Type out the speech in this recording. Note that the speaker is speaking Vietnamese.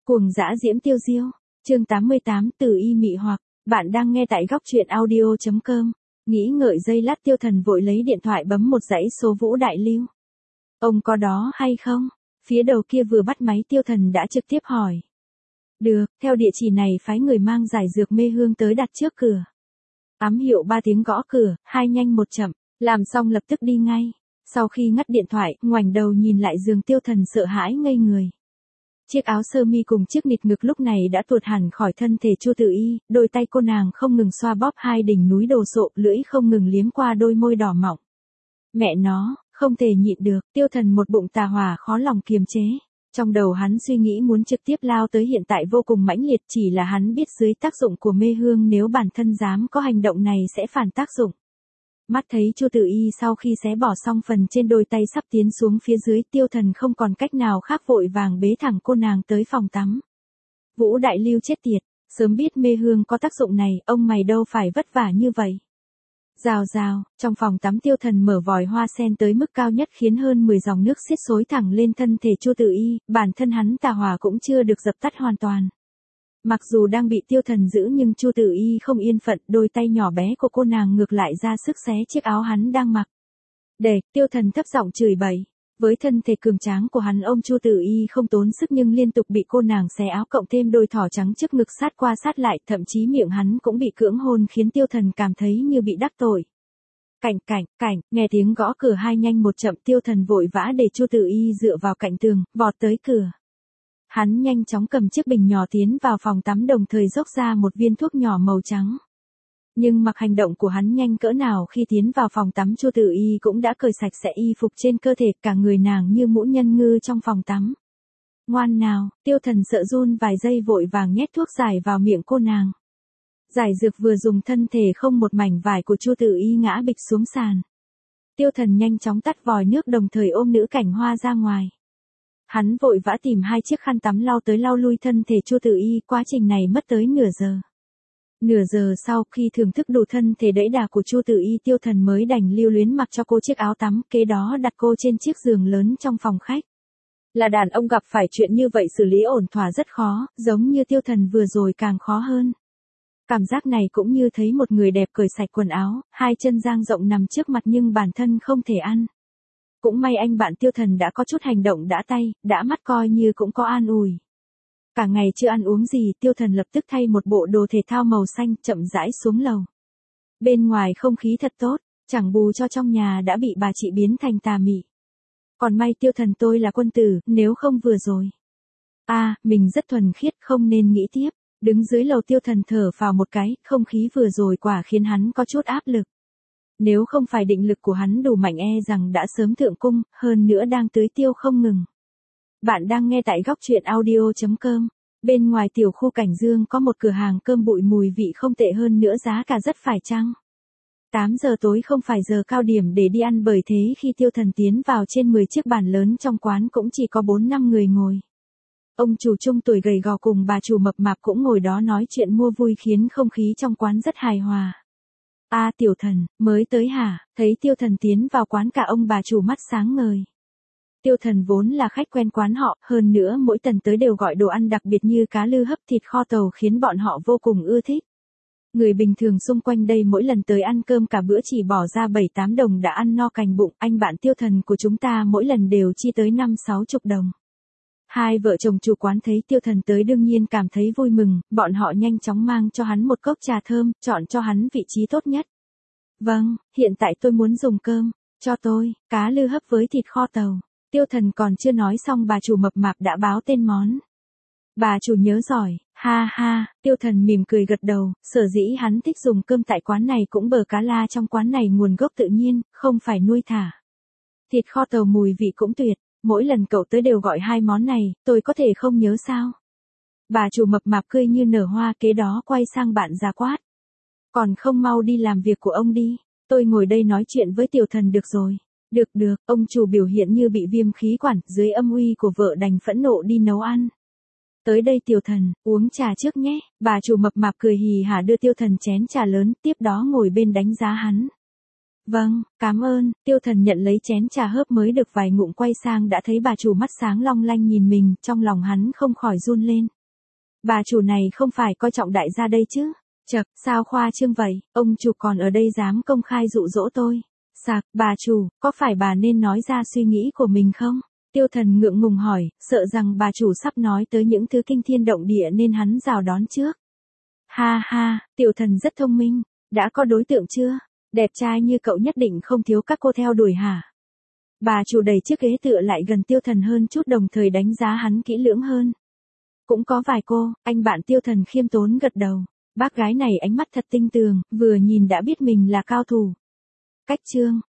Cuồng dã diễm tiêu diêu, chương 88 từ y mị hoặc, bạn đang nghe tại góc truyện audio.com. Nghĩ ngợi giây lát Tiêu Thần vội lấy điện thoại bấm một dãy số Vũ Đại Lưu. Ông có đó hay không? Phía đầu kia vừa bắt máy Tiêu Thần đã trực tiếp hỏi. Được, theo địa chỉ này phái người mang giải dược mê hương tới đặt trước cửa. Ám hiệu 3 tiếng gõ cửa, 2 nhanh 1 chậm, làm xong lập tức đi ngay. Sau khi ngắt điện thoại, ngoảnh đầu nhìn lại giường Tiêu Thần sợ hãi ngây người. Chiếc áo sơ mi cùng chiếc nịt ngực lúc này đã tuột hẳn khỏi thân thể Chu Tử Y, đôi tay cô nàng không ngừng xoa bóp hai đỉnh núi đồ sộ, lưỡi không ngừng liếm qua đôi môi đỏ mọng. Mẹ nó, không thể nhịn được, Tiêu Thần một bụng tà hỏa khó lòng kiềm chế. Trong đầu hắn suy nghĩ muốn trực tiếp lao tới hiện tại vô cùng mãnh liệt, chỉ là hắn biết dưới tác dụng của mê hương nếu bản thân dám có hành động này sẽ phản tác dụng. Mắt thấy Chu Tử Y sau khi xé bỏ xong phần trên đôi tay sắp tiến xuống phía dưới, Tiêu Thần không còn cách nào khác vội vàng bế thẳng cô nàng tới phòng tắm. Vũ Đại Lưu chết tiệt, sớm biết mê hương có tác dụng này, ông mày đâu phải vất vả như vậy. Rào rào, trong phòng tắm Tiêu Thần mở vòi hoa sen tới mức cao nhất khiến hơn 10 dòng nước xiết xối thẳng lên thân thể Chu Tử Y, bản thân hắn tà hỏa cũng chưa được dập tắt hoàn toàn. Mặc dù đang bị Tiêu Thần giữ nhưng Chu Tử Y không yên phận, đôi tay nhỏ bé của cô nàng ngược lại ra sức xé chiếc áo hắn đang mặc. Để, Tiêu Thần thấp giọng chửi bậy. Với thân thể cường tráng của hắn ôm Chu Tử Y không tốn sức nhưng liên tục bị cô nàng xé áo cộng thêm đôi thỏ trắng trước ngực sát qua sát lại, thậm chí miệng hắn cũng bị cưỡng hôn khiến Tiêu Thần cảm thấy như bị đắc tội. Cảnh, nghe tiếng gõ cửa 2 nhanh 1 chậm, Tiêu Thần vội vã để Chu Tử Y dựa vào cạnh tường, vọt tới cửa. Hắn nhanh chóng cầm chiếc bình nhỏ tiến vào phòng tắm đồng thời dốc ra một viên thuốc nhỏ màu trắng. Nhưng mặc hành động của hắn nhanh cỡ nào khi tiến vào phòng tắm, Chu Tử Y cũng đã cởi sạch sẽ y phục trên cơ thể, cả người nàng như mũ nhân ngư trong phòng tắm. Ngoan nào, Tiêu Thần sợ run vài giây vội vàng nhét thuốc giải vào miệng cô nàng. Giải dược vừa dùng, thân thể không một mảnh vải của Chu Tử Y ngã bịch xuống sàn. Tiêu Thần nhanh chóng tắt vòi nước đồng thời ôm nữ Cảnh Hoa ra ngoài. Hắn vội vã tìm 2 chiếc khăn tắm lau tới lau lui thân thể Chu Tử Y, quá trình này mất tới nửa giờ. Nửa giờ sau khi thưởng thức đủ thân thể đẫy đà của Chu Tử Y, Tiêu Thần mới đành lưu luyến mặc cho cô chiếc áo tắm, kế đó đặt cô trên chiếc giường lớn trong phòng khách. Là đàn ông gặp phải chuyện như vậy xử lý ổn thỏa rất khó, giống như Tiêu Thần vừa rồi càng khó hơn. Cảm giác này cũng như thấy một người đẹp cởi sạch quần áo, 2 chân dang rộng nằm trước mặt nhưng bản thân không thể ăn. Cũng may anh bạn Tiêu Thần đã có chút hành động đã tay, đã mắt coi như cũng có an ủi. Cả ngày chưa ăn uống gì, Tiêu Thần lập tức thay một bộ đồ thể thao màu xanh, chậm rãi xuống lầu. Bên ngoài không khí thật tốt, chẳng bù cho trong nhà đã bị bà chị biến thành tà mị. Còn may Tiêu Thần tôi là quân tử, nếu không vừa rồi. Mình rất thuần khiết, không nên nghĩ tiếp. Đứng dưới lầu Tiêu Thần thở vào một cái, không khí vừa rồi quả khiến hắn có chút áp lực. Nếu không phải định lực của hắn đủ mạnh e rằng đã sớm thượng cung, hơn nữa đang tưới tiêu không ngừng. Bạn đang nghe tại góc truyện audio.com. Bên ngoài tiểu khu Cảnh Dương có một cửa hàng cơm bụi mùi vị không tệ, hơn nữa giá cả rất phải chăng. 8 giờ tối không phải giờ cao điểm để đi ăn, bởi thế khi Tiêu Thần tiến vào, trên 10 chiếc bàn lớn trong quán cũng chỉ có 4-5 người ngồi. Ông chủ trung tuổi gầy gò cùng bà chủ mập mạp cũng ngồi đó nói chuyện mua vui khiến không khí trong quán rất hài hòa. Tiểu Thần, mới tới hả? Thấy Tiêu Thần tiến vào quán, cả ông bà chủ mắt sáng ngời. Tiêu Thần vốn là khách quen quán họ, hơn nữa mỗi tuần tới đều gọi đồ ăn đặc biệt như cá lư hấp, thịt kho tàu khiến bọn họ vô cùng ưa thích. Người bình thường xung quanh đây mỗi lần tới ăn cơm cả bữa chỉ bỏ ra 7-8 đồng đã ăn no cành bụng, anh bạn Tiêu Thần của chúng ta mỗi lần đều chi tới 50-60 đồng. 2 vợ chồng chủ quán thấy Tiêu Thần tới đương nhiên cảm thấy vui mừng, bọn họ nhanh chóng mang cho hắn một cốc trà thơm, chọn cho hắn vị trí tốt nhất. Vâng, hiện tại tôi muốn dùng cơm, cho tôi, cá lư hấp với thịt kho tàu. Tiêu Thần còn chưa nói xong bà chủ mập mạp đã báo tên món. Bà chủ nhớ giỏi, ha ha, Tiêu Thần mỉm cười gật đầu, sở dĩ hắn thích dùng cơm tại quán này cũng bờ cá la trong quán này nguồn gốc tự nhiên, không phải nuôi thả. Thịt kho tàu mùi vị cũng tuyệt. Mỗi lần cậu tới đều gọi 2 món này, tôi có thể không nhớ sao? Bà chủ mập mạp cười như nở hoa, kế đó quay sang bạn già quát. Còn không mau đi làm việc của ông đi, tôi ngồi đây nói chuyện với Tiểu Thần được rồi. Được, ông chủ biểu hiện như bị viêm khí quản, dưới âm uy của vợ đành phẫn nộ đi nấu ăn. Tới đây Tiểu Thần, uống trà trước nhé, bà chủ mập mạp cười hì hả đưa Tiêu Thần chén trà lớn, tiếp đó ngồi bên đánh giá hắn. Vâng, cảm ơn, Tiêu Thần nhận lấy chén trà hớp mới được vài ngụm, quay sang đã thấy bà chủ mắt sáng long lanh nhìn mình, trong lòng hắn không khỏi run lên. Bà chủ này không phải coi trọng đại gia đây chứ? Chậc, sao khoa trương vậy, ông chủ còn ở đây dám công khai dụ dỗ tôi. Sạc, bà chủ, có phải bà nên nói ra suy nghĩ của mình không? Tiêu Thần ngượng ngùng hỏi, sợ rằng bà chủ sắp nói tới những thứ kinh thiên động địa nên hắn rào đón trước. Ha ha, Tiểu Thần rất thông minh, đã có đối tượng chưa? Đẹp trai như cậu nhất định không thiếu các cô theo đuổi hả? Bà chủ đẩy chiếc ghế tựa lại gần Tiêu Thần hơn chút, đồng thời đánh giá hắn kỹ lưỡng hơn. Cũng có vài cô, anh bạn. Tiêu Thần khiêm tốn gật đầu. Bác gái này ánh mắt thật tinh tường, vừa nhìn đã biết mình là cao thủ. Cách chương